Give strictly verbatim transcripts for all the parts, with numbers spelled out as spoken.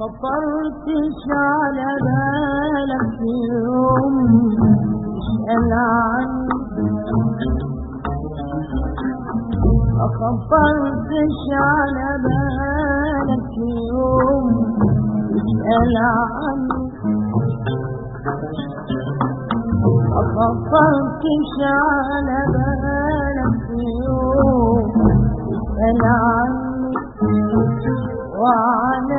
خطرتش على بالك يوم اسأل عني، ما خطرتش على بالك يوم اسأل عني، ما خطرتش على بالك يوم اسأل عني، وعلى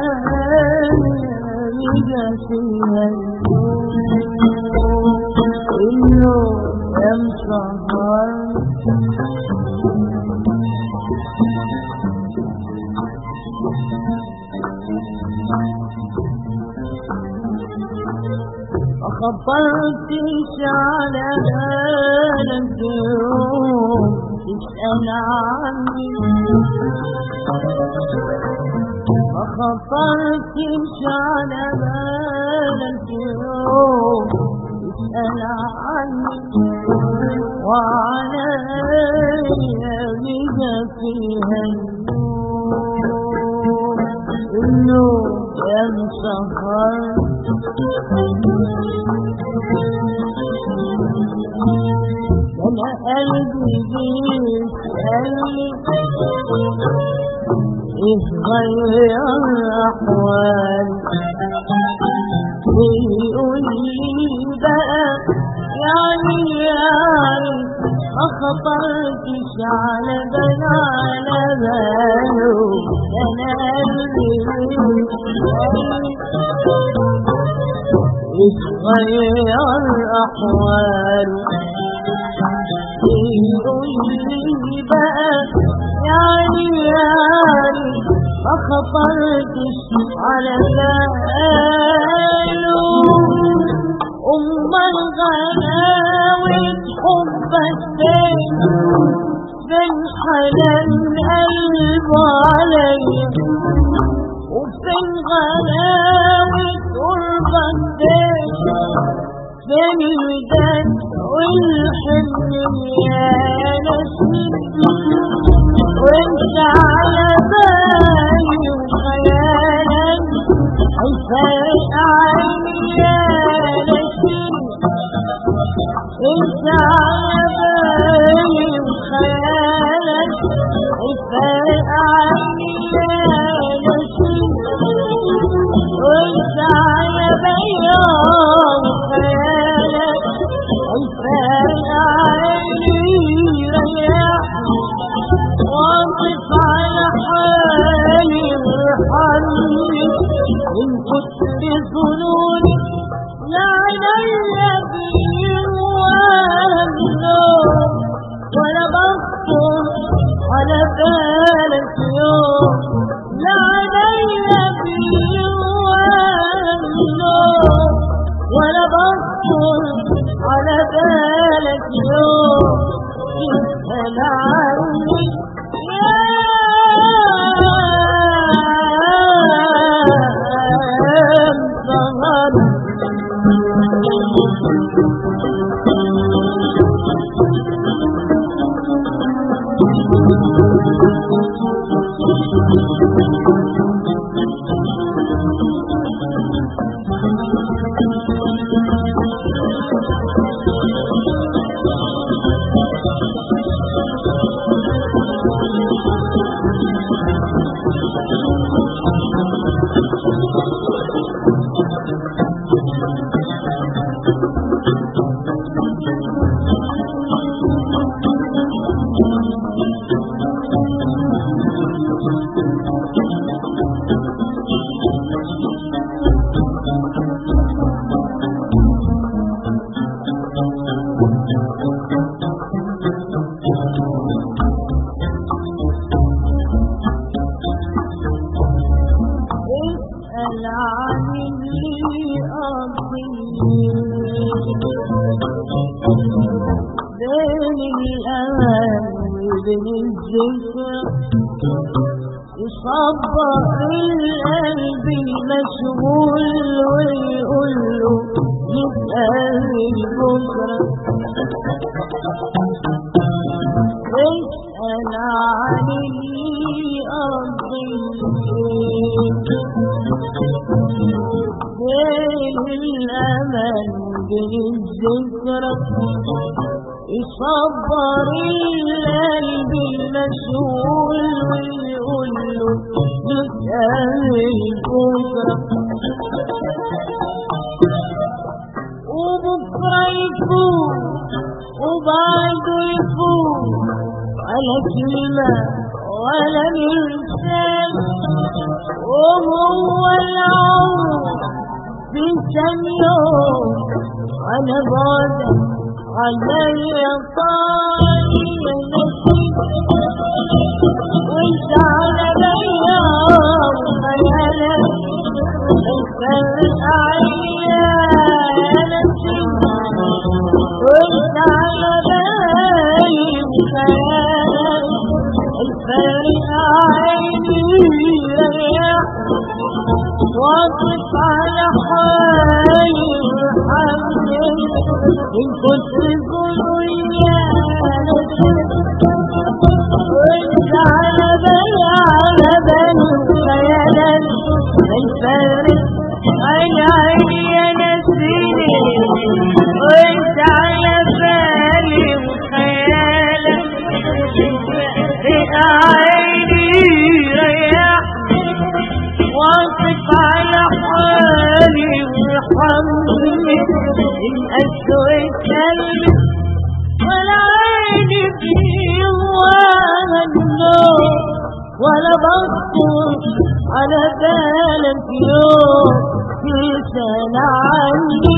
رجع فيها اليوم يا مسهرني. ما خطرتش على بالك يوم تسأل عني، ما خطرتش على بالك يوم تسأل عني، وعلى يمينك فيها النور يا مسهرني. أنا قلبي بيسألني إيه غير أحوالي، بيقول لي بقى يعني يعني ما خطرتش على بال على باله. أنا قلبي بيسألني إيه غير أحوالي، بيقول لي بقى يعني يعني ما خطرتش على باله. أمال غلاوة حبك فين فين حنان قلبه عليا، وفين غلاوة قربك فين فين الوداد والحنين يا نسيم، وانت على بالي وخيالك هيفارق عيني يا نسيم، انت على بالي وخيالك هيفارق عيني يا نسيم، وانت على بالي وخيالك هيفارق عيني ريحني، واقف على حالي وارحمني من كتر ظنوني، لا عليا بيهم ولا النوم، ولا بخطر على بالك يوم، لا عليا بيهم ولا النوم، ولا بخطر على بالك يوم تسأل عني يا بين الذكر يصبر القلب المشغول ويقول له نتقابل بكره، اسأل عن اللي قضي وبين الذكرى يصبر القلب المشغول ويقول له نتقابل بكرة وبكرة يفوت وبعده يفوت ولا كلمة ولا مرسال وهو العمر في كم يوم وانا بعدك علي طالي نسيت وانت على بيا وخيالك الفرق عليا نسيت وانت على بالي وخيالك الفرق عيني ريح واقف على حالي وحمل من كتر الظلوية وانت على بالي على بالي وخيالك الفرق عيني يا نسيني وانت على بالي وخيالك الفرق عيني ريح واقف على حالي وحملي من أسود قلبي ولا عيني فيه ولا النوم ولا بخطر على بالك يوم تسأل عني